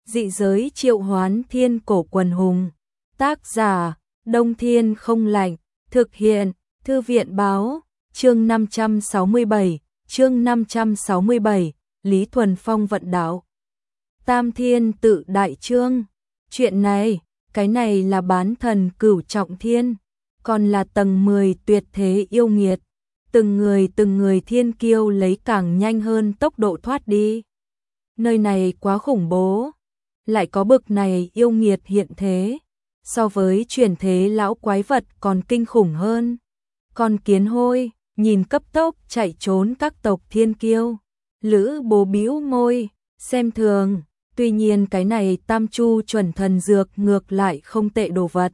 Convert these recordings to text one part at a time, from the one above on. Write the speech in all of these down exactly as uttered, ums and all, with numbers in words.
Dị giới triệu hoán thiên cổ quần hùng. Tác giả, Đông Thiên không lạnh. Thực hiện, Thư viện báo. Chương năm trăm sáu mươi bảy, chương năm trăm sáu mươi bảy, Lý Thuần Phong vận đạo. Tam Thiên tự đại chương. Chuyện này, cái này là bán thần cửu trọng thiên, còn là tầng mười tuyệt thế yêu nghiệt. Từng người từng người thiên kiêu lấy càng nhanh hơn tốc độ thoát đi. Nơi này quá khủng bố, lại có bực này yêu nghiệt hiện thế, so với truyền thế lão quái vật còn kinh khủng hơn. Con kiến hôi, nhìn cấp tốc chạy trốn các tộc thiên kiêu. Lữ Bố bĩu môi, xem thường, tuy nhiên cái này tam chu chuẩn thần dược ngược lại không tệ đồ vật.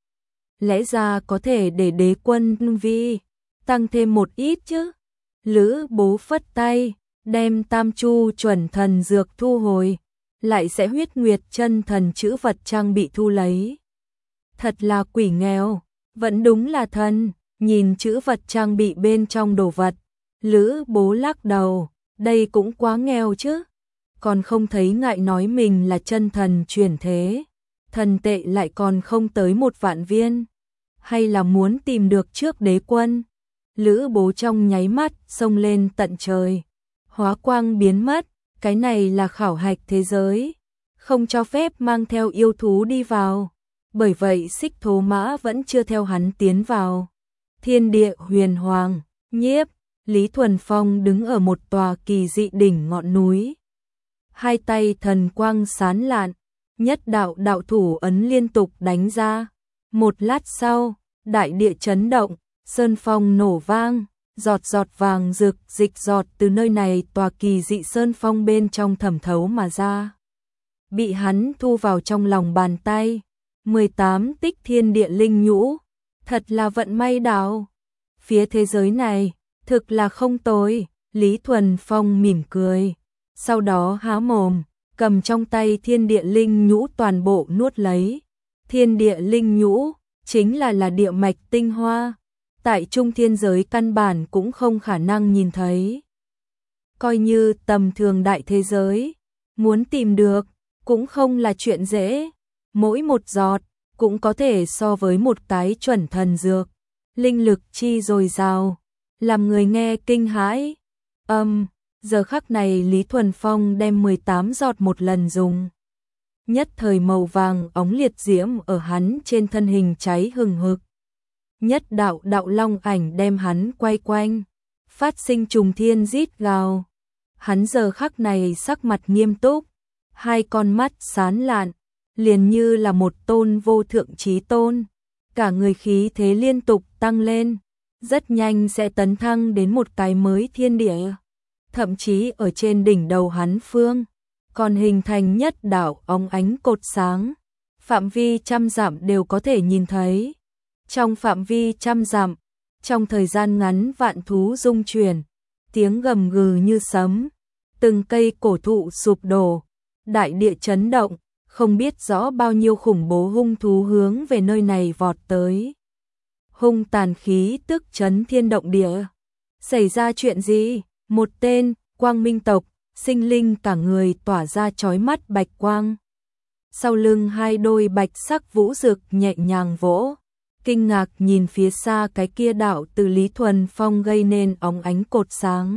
Lẽ ra có thể để đế quân vi tăng thêm một ít chứ. Lữ Bố phất tay, đem tam chu chuẩn thần dược thu hồi, lại sẽ huyết nguyệt chân thần chữ vật trang bị thu lấy. Thật là quỷ nghèo, vẫn đúng là thần. Nhìn chữ vật trang bị bên trong đồ vật, Lữ Bố lắc đầu, đây cũng quá nghèo chứ. Còn không thấy ngại nói mình là chân thần chuyển thế, thần tệ lại còn không tới một vạn viên. Hay là muốn tìm được trước đế quân. Lữ Bố trong nháy mắt xông lên tận trời, hóa quang biến mất. Cái này là khảo hạch thế giới, không cho phép mang theo yêu thú đi vào. Bởi vậy Xích Thố Mã vẫn chưa theo hắn tiến vào. Thiên địa huyền hoàng, nhiếp, Lý Thuần Phong đứng ở một tòa kỳ dị đỉnh ngọn núi. Hai tay thần quang sán lạn, nhất đạo đạo thủ ấn liên tục đánh ra. Một lát sau, đại địa chấn động, sơn phong nổ vang, giọt giọt vàng rực dịch giọt từ nơi này tòa kỳ dị sơn phong bên trong thẩm thấu mà ra. Bị hắn thu vào trong lòng bàn tay, mười tám tích thiên địa linh nhũ. Thật là vận may đảo. Phía thế giới này, thực là không tồi. Lý Thuần Phong mỉm cười, sau đó há mồm, cầm trong tay thiên địa linh nhũ toàn bộ nuốt lấy. Thiên địa linh nhũ, chính là là địa mạch tinh hoa. Tại trung thiên giới căn bản cũng không khả năng nhìn thấy. Coi như tầm thường đại thế giới, muốn tìm được, cũng không là chuyện dễ. Mỗi một giọt, cũng có thể so với một cái chuẩn thần dược, linh lực chi dồi dào, làm người nghe kinh hãi. Âm, um, giờ khắc này Lý Thuần Phong đem mười tám giọt một lần dùng. Nhất thời màu vàng óng liệt diễm ở hắn trên thân hình cháy hừng hực. Nhất đạo đạo long ảnh đem hắn quay quanh, phát sinh trùng thiên rít gào. Hắn giờ khắc này sắc mặt nghiêm túc, hai con mắt sáng lạn, liền như là một tôn vô thượng chí tôn. Cả người khí thế liên tục tăng lên, rất nhanh sẽ tấn thăng đến một cái mới thiên địa. Thậm chí ở trên đỉnh đầu hắn phương, còn hình thành nhất đạo óng ánh cột sáng, phạm vi trăm dặm đều có thể nhìn thấy. Trong phạm vi trăm dặm, trong thời gian ngắn vạn thú rung chuyển, tiếng gầm gừ như sấm, từng cây cổ thụ sụp đổ, đại địa chấn động. Không biết rõ bao nhiêu khủng bố hung thú hướng về nơi này vọt tới. Hung tàn khí tức chấn thiên động địa. Xảy ra chuyện gì? Một tên, Quang Minh tộc, sinh linh cả người tỏa ra chói mắt bạch quang. Sau lưng hai đôi bạch sắc vũ rực nhẹ nhàng vỗ. Kinh ngạc nhìn phía xa cái kia đạo từ Lý Thuần Phong gây nên óng ánh cột sáng.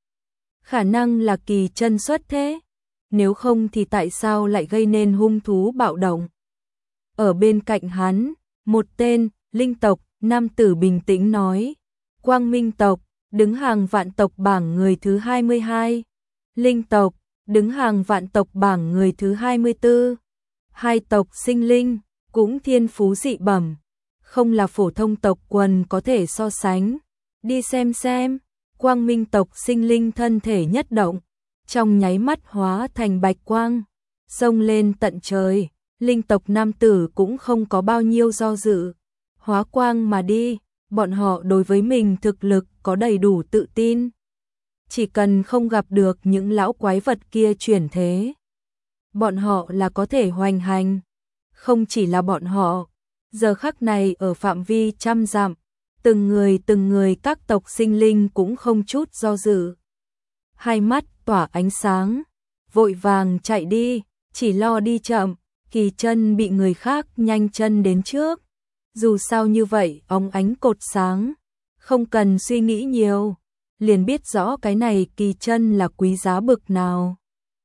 Khả năng là kỳ chân xuất thế. Nếu không thì tại sao lại gây nên hung thú bạo động? Ở bên cạnh hắn, một tên, linh tộc, nam tử bình tĩnh nói. Quang Minh tộc, đứng hàng vạn tộc bảng người thứ hai mươi hai. Linh tộc, đứng hàng vạn tộc bảng người thứ hai mươi tư. Hai tộc sinh linh, cũng thiên phú dị bẩm. Không là phổ thông tộc quần có thể so sánh. Đi xem xem, Quang Minh tộc sinh linh thân thể nhất động. Trong nháy mắt hóa thành bạch quang, xông lên tận trời. Linh tộc nam tử cũng không có bao nhiêu do dự, hóa quang mà đi. Bọn họ đối với mình thực lực có đầy đủ tự tin, chỉ cần không gặp được những lão quái vật kia chuyển thế, bọn họ là có thể hoành hành. Không chỉ là bọn họ, giờ khắc này ở phạm vi trăm dặm, từng người từng người các tộc sinh linh cũng không chút do dự, hai mắt tỏa ánh sáng, vội vàng chạy đi. chỉ lo đi chậm, Kỳ Chân bị người khác nhanh chân đến trước. Dù sao như vậy, óng ánh cột sáng, không cần suy nghĩ nhiều, liền biết rõ cái này Kỳ Chân là quý giá bực nào.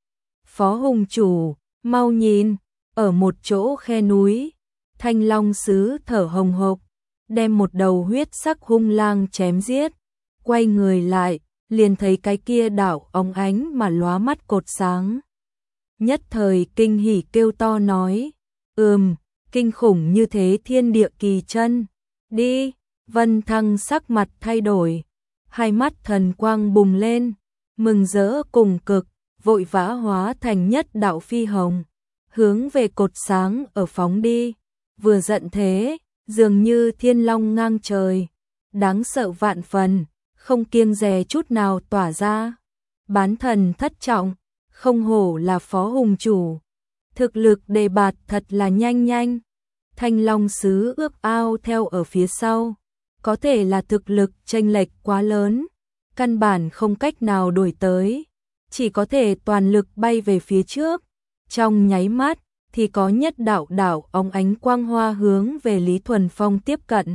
Phó Hùng chủ, mau nhìn, ở một chỗ khe núi, Thanh Long sứ thở hồng hộc, đem một đầu huyết sắc hung lang chém giết, quay người lại, liền thấy cái kia đảo óng ánh mà lóa mắt cột sáng. Nhất thời kinh hỉ kêu to nói, ừm, kinh khủng như thế thiên địa Kỳ Chân, đi. Vân Thăng sắc mặt thay đổi, hai mắt thần quang bùng lên, mừng rỡ cùng cực, vội vã hóa thành nhất đạo phi hồng, hướng về cột sáng ở phóng đi, vừa giận thế, dường như thiên long ngang trời, đáng sợ vạn phần, không kiêng dè chút nào tỏa ra. Bán thần thất trọng, không hổ là Phó Hùng chủ, thực lực đề bạt thật là nhanh nhanh. Thanh Long sứ ước ao theo ở phía sau, có thể là thực lực chênh lệch quá lớn, căn bản không cách nào đuổi tới, chỉ có thể toàn lực bay về phía trước. Trong nháy mắt thì có nhất đạo đạo óng ánh quang hoa hướng về Lý Thuần Phong tiếp cận.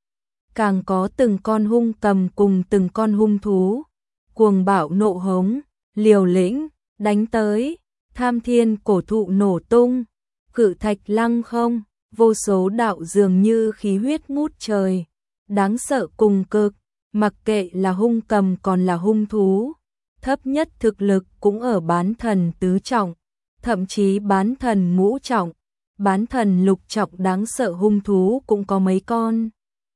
Càng có từng con hung cầm cùng từng con hung thú, cuồng bạo nộ hống, liều lĩnh, đánh tới, tham thiên cổ thụ nổ tung, cự thạch lăng không, vô số đạo dường như khí huyết ngút trời, đáng sợ cùng cực, mặc kệ là hung cầm còn là hung thú, thấp nhất thực lực cũng ở bán thần tứ trọng, thậm chí bán thần ngũ trọng, bán thần lục trọng đáng sợ hung thú cũng có mấy con.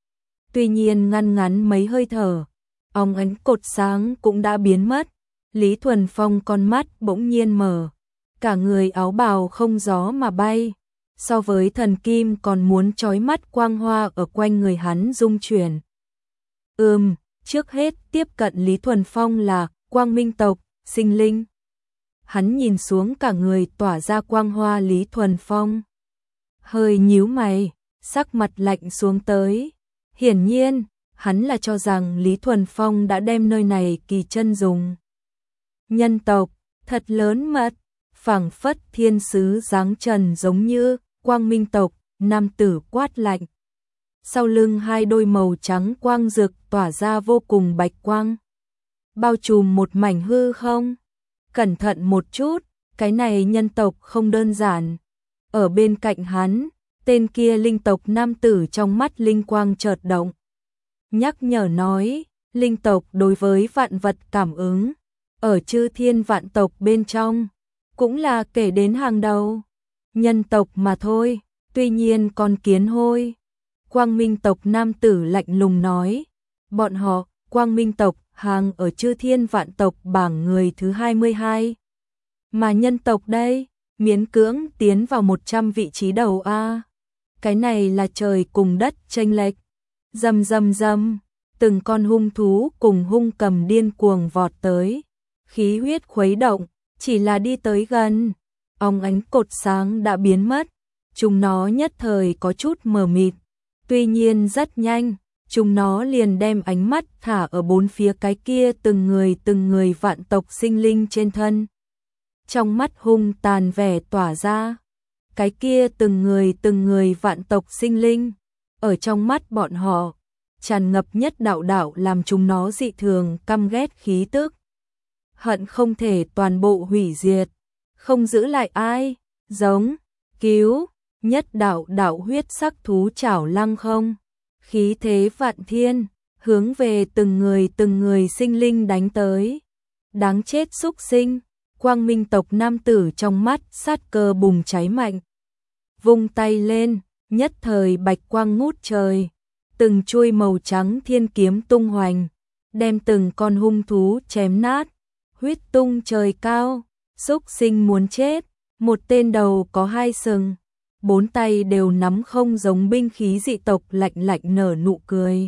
Tuy nhiên ngăn ngắn mấy hơi thở, óng ánh cột sáng cũng đã biến mất, Lý Thuần Phong con mắt bỗng nhiên mở, cả người áo bào không gió mà bay, so với thần kim còn muốn chói mắt quang hoa ở quanh người hắn rung chuyển. Ừm, trước hết tiếp cận Lý Thuần Phong là Quang Minh tộc, sinh linh. Hắn nhìn xuống cả người tỏa ra quang hoa Lý Thuần Phong, hơi nhíu mày, sắc mặt lạnh xuống tới. Hiển nhiên, hắn là cho rằng Lý Thuần Phong đã đem nơi này Kỳ Chân dùng. Nhân tộc, thật lớn mật, phảng phất thiên sứ dáng trần giống như Quang Minh tộc, nam tử quát lạnh. Sau lưng hai đôi màu trắng quang rực tỏa ra vô cùng bạch quang, bao trùm một mảnh hư không. Cẩn thận một chút, cái này nhân tộc không đơn giản. Ở bên cạnh hắn, tên kia linh tộc nam tử trong mắt linh quang chợt động, nhắc nhở nói, linh tộc đối với vạn vật cảm ứng, ở chư thiên vạn tộc bên trong, cũng là kể đến hàng đầu. Nhân tộc mà thôi, tuy nhiên con kiến hôi. Quang Minh tộc nam tử lạnh lùng nói, bọn họ, Quang Minh tộc, hàng ở chư thiên vạn tộc bảng người thứ hai mươi hai. Mà nhân tộc đây, miễn cưỡng tiến vào một trăm vị trí đầu A. Cái này là trời cùng đất chênh lệch. Rầm rầm rầm, từng con hung thú cùng hung cầm điên cuồng vọt tới, khí huyết khuấy động, chỉ là đi tới gần, óng ánh cột sáng đã biến mất, chúng nó nhất thời có chút mờ mịt, tuy nhiên rất nhanh, chúng nó liền đem ánh mắt thả ở bốn phía cái kia từng người từng người vạn tộc sinh linh trên thân. Trong mắt hung tàn vẻ tỏa ra, cái kia từng người từng người vạn tộc sinh linh, ở trong mắt bọn họ, tràn ngập nhất đạo đạo làm chúng nó dị thường căm ghét khí tức. Hận không thể toàn bộ hủy diệt, không giữ lại ai, giống, cứu, nhất đạo đạo huyết sắc thú chảo lăng không, khí thế vạn thiên, hướng về từng người từng người sinh linh đánh tới. Đáng chết xúc sinh, Quang Minh tộc nam tử trong mắt sát cơ bùng cháy mạnh. Vung tay lên, nhất thời bạch quang ngút trời, từng chuôi màu trắng thiên kiếm tung hoành, đem từng con hung thú chém nát, huyết tung trời cao, xúc sinh muốn chết, một tên đầu có hai sừng, bốn tay đều nắm không giống binh khí dị tộc lạnh lạnh nở nụ cười.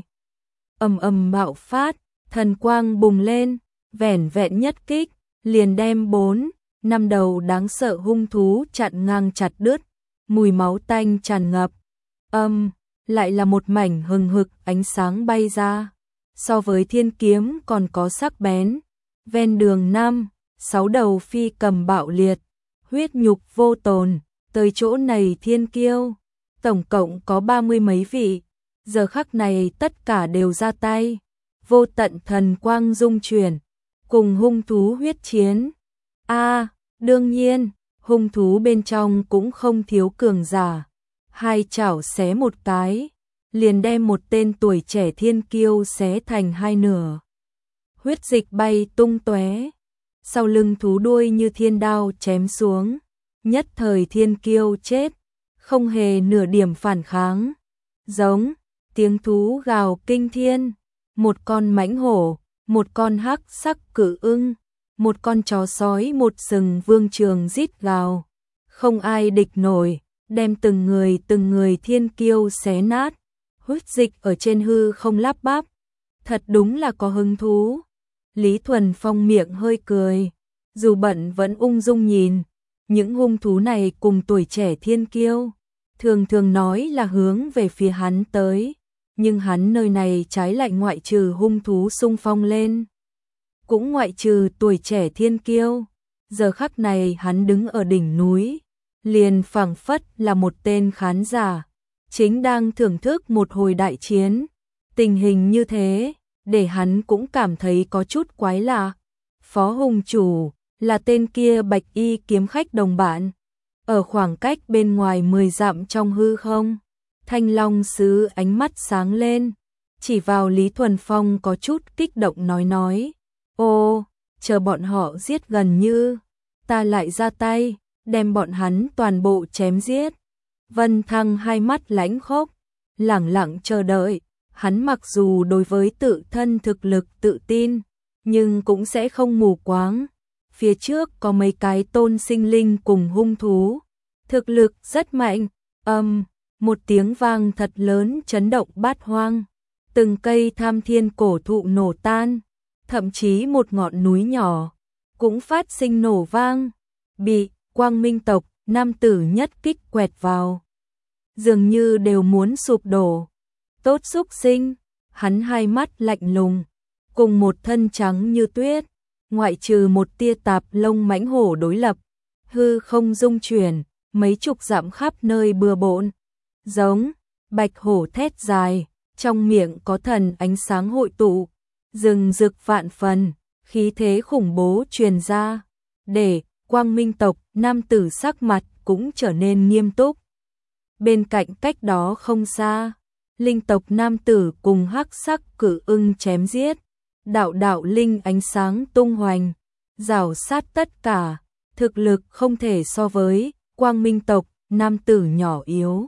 Ầm ầm bạo phát, thần quang bùng lên, vẻn vẹn nhất kích, liền đem bốn, năm đầu đáng sợ hung thú chặn ngang chặt đứt, mùi máu tanh tràn ngập. Âm, lại là một mảnh hừng hực ánh sáng bay ra, so với thiên kiếm còn có sắc bén. Ven đường năm, sáu đầu phi cầm bạo liệt, huyết nhục vô tồn, tới chỗ này thiên kiêu, tổng cộng có ba mươi mấy vị, giờ khắc này tất cả đều ra tay, vô tận thần quang dung chuyển, cùng hung thú huyết chiến. A, đương nhiên, hung thú bên trong cũng không thiếu cường giả, hai chảo xé một cái, liền đem một tên tuổi trẻ thiên kiêu xé thành hai nửa. Huyết dịch bay tung tóe, sau lưng thú đuôi như thiên đao chém xuống, nhất thời thiên kiêu chết, không hề nửa điểm phản kháng. Giống, tiếng thú gào kinh thiên, một con mãnh hổ, một con hắc sắc cự ưng, một con chó sói một sừng vương trường rít gào, không ai địch nổi, đem từng người từng người thiên kiêu xé nát, huyết dịch ở trên hư không lắp bắp, thật đúng là có hứng thú. Lý Thuần Phong miệng hơi cười, dù bận vẫn ung dung nhìn, những hung thú này cùng tuổi trẻ thiên kiêu, thường thường nói là hướng về phía hắn tới, nhưng hắn nơi này trái lại ngoại trừ hung thú xung phong lên, cũng ngoại trừ tuổi trẻ thiên kiêu, giờ khắc này hắn đứng ở đỉnh núi, liền phảng phất là một tên khán giả, chính đang thưởng thức một hồi đại chiến, tình hình như thế, để hắn cũng cảm thấy có chút quái lạ. Phó Hùng Chủ là tên kia bạch y kiếm khách đồng bạn, ở khoảng cách bên ngoài mười dặm trong hư không, Thanh Long Sứ ánh mắt sáng lên, chỉ vào Lý Thuần Phong có chút kích động nói nói, ô, chờ bọn họ giết gần như, ta lại ra tay, đem bọn hắn toàn bộ chém giết. Vân Thăng hai mắt lãnh khốc, lẳng lặng chờ đợi, hắn mặc dù đối với tự thân thực lực tự tin, nhưng cũng sẽ không mù quáng. Phía trước có mấy cái tôn sinh linh cùng hung thú, thực lực rất mạnh, âm, một tiếng vang thật lớn chấn động bát hoang, từng cây tham thiên cổ thụ nổ tan, thậm chí một ngọn núi nhỏ cũng phát sinh nổ vang, bị Quang Minh tộc nam tử nhất kích quẹt vào, dường như đều muốn sụp đổ. Tốt xúc sinh, hắn hai mắt lạnh lùng, cùng một thân trắng như tuyết, ngoại trừ một tia tạp lông mãnh hổ đối lập, hư không dung chuyển, mấy chục dặm khắp nơi bừa bộn. Giống, bạch hổ thét dài, trong miệng có thần ánh sáng hội tụ, rừng rực vạn phần, khí thế khủng bố truyền ra, để Quang Minh tộc nam tử sắc mặt cũng trở nên nghiêm túc. Bên cạnh cách đó không xa, linh tộc nam tử cùng hắc sắc cự ưng chém giết, đạo đạo linh ánh sáng tung hoành, rào sát tất cả, thực lực không thể so với Quang Minh tộc nam tử nhỏ yếu.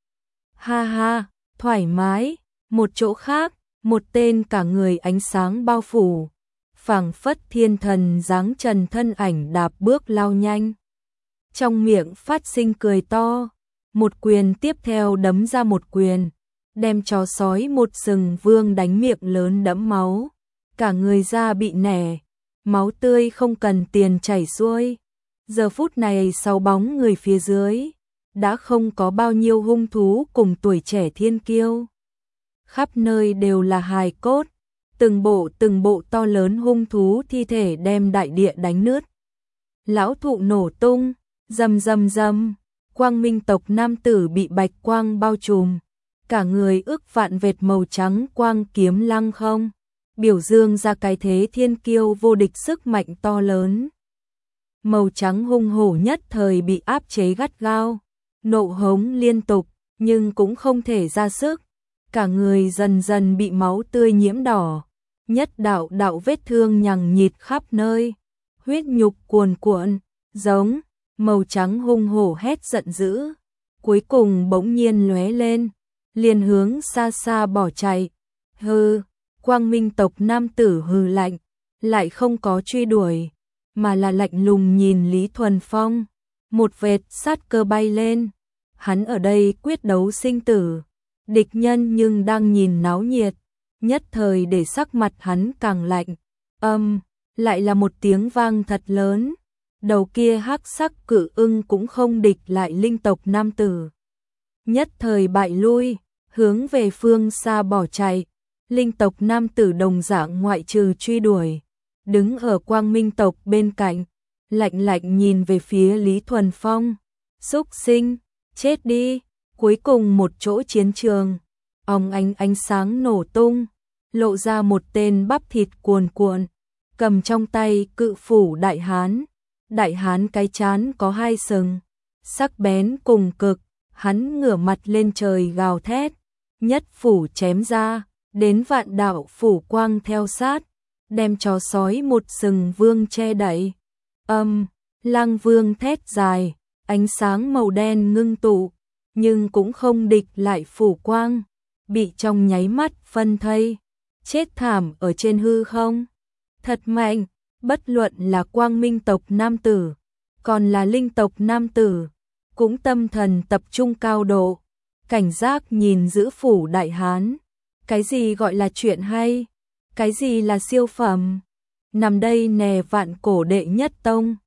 Ha ha, thoải mái. Một chỗ khác, một tên cả người ánh sáng bao phủ, phảng phất thiên thần dáng trần thân ảnh đạp bước lao nhanh, trong miệng phát sinh cười to, một quyền tiếp theo đấm ra một quyền, đem chó sói một sừng vương đánh miệng lớn đẫm máu, cả người da bị nẻ, máu tươi không cần tiền chảy xuôi. Giờ phút này sáu bóng người phía dưới, đã không có bao nhiêu hung thú cùng tuổi trẻ thiên kiêu. Khắp nơi đều là hài cốt, từng bộ từng bộ to lớn hung thú thi thể đem đại địa đánh nứt. Lão thụ nổ tung, rầm rầm rầm, Quang Minh tộc nam tử bị bạch quang bao trùm, cả người ước vạn vệt màu trắng quang kiếm lăng không, biểu dương ra cái thế thiên kiêu vô địch sức mạnh to lớn. Màu trắng hung hổ nhất thời bị áp chế gắt gao, nộ hống liên tục, nhưng cũng không thể ra sức, cả người dần dần bị máu tươi nhiễm đỏ, nhất đạo đạo vết thương nhằng nhịt khắp nơi, huyết nhục cuồn cuộn, giống, màu trắng hung hổ hét giận dữ, cuối cùng bỗng nhiên lóe lên, liền hướng xa xa bỏ chạy. Hừ, Quang Minh tộc nam tử hừ lạnh, lại không có truy đuổi, mà là lạnh lùng nhìn Lý Thuần Phong, một vệt sát cơ bay lên, hắn ở đây quyết đấu sinh tử, địch nhân nhưng đang nhìn náo nhiệt, nhất thời để sắc mặt hắn càng lạnh. Âm, lại là một tiếng vang thật lớn, đầu kia hắc sắc cự ưng cũng không địch lại linh tộc nam tử, nhất thời bại lui, hướng về phương xa bỏ chạy. Linh tộc nam tử đồng dạng ngoại trừ truy đuổi, đứng ở Quang Minh tộc bên cạnh, lạnh lạnh nhìn về phía Lý Thuần Phong. Súc sinh, chết đi. Cuối cùng một chỗ chiến trường, ong ánh ánh sáng nổ tung, lộ ra một tên bắp thịt cuồn cuộn, cầm trong tay cự phủ đại hán. Đại hán cái chán có hai sừng, sắc bén cùng cực, hắn ngửa mặt lên trời gào thét, nhất phủ chém ra, đến vạn đạo phủ quang theo sát, đem chó sói một sừng vương che đậy. Âm, Lang Vương thét dài, ánh sáng màu đen ngưng tụ, nhưng cũng không địch lại phủ quang, bị trong nháy mắt phân thây, chết thảm ở trên hư không. Thật mạnh, bất luận là Quang Minh tộc nam tử, còn là Linh tộc nam tử, cũng tâm thần tập trung cao độ, cảnh giác nhìn giữ phủ đại hán. Cái gì gọi là chuyện hay? Cái gì là siêu phẩm? Nằm đây nè vạn cổ đệ nhất tông.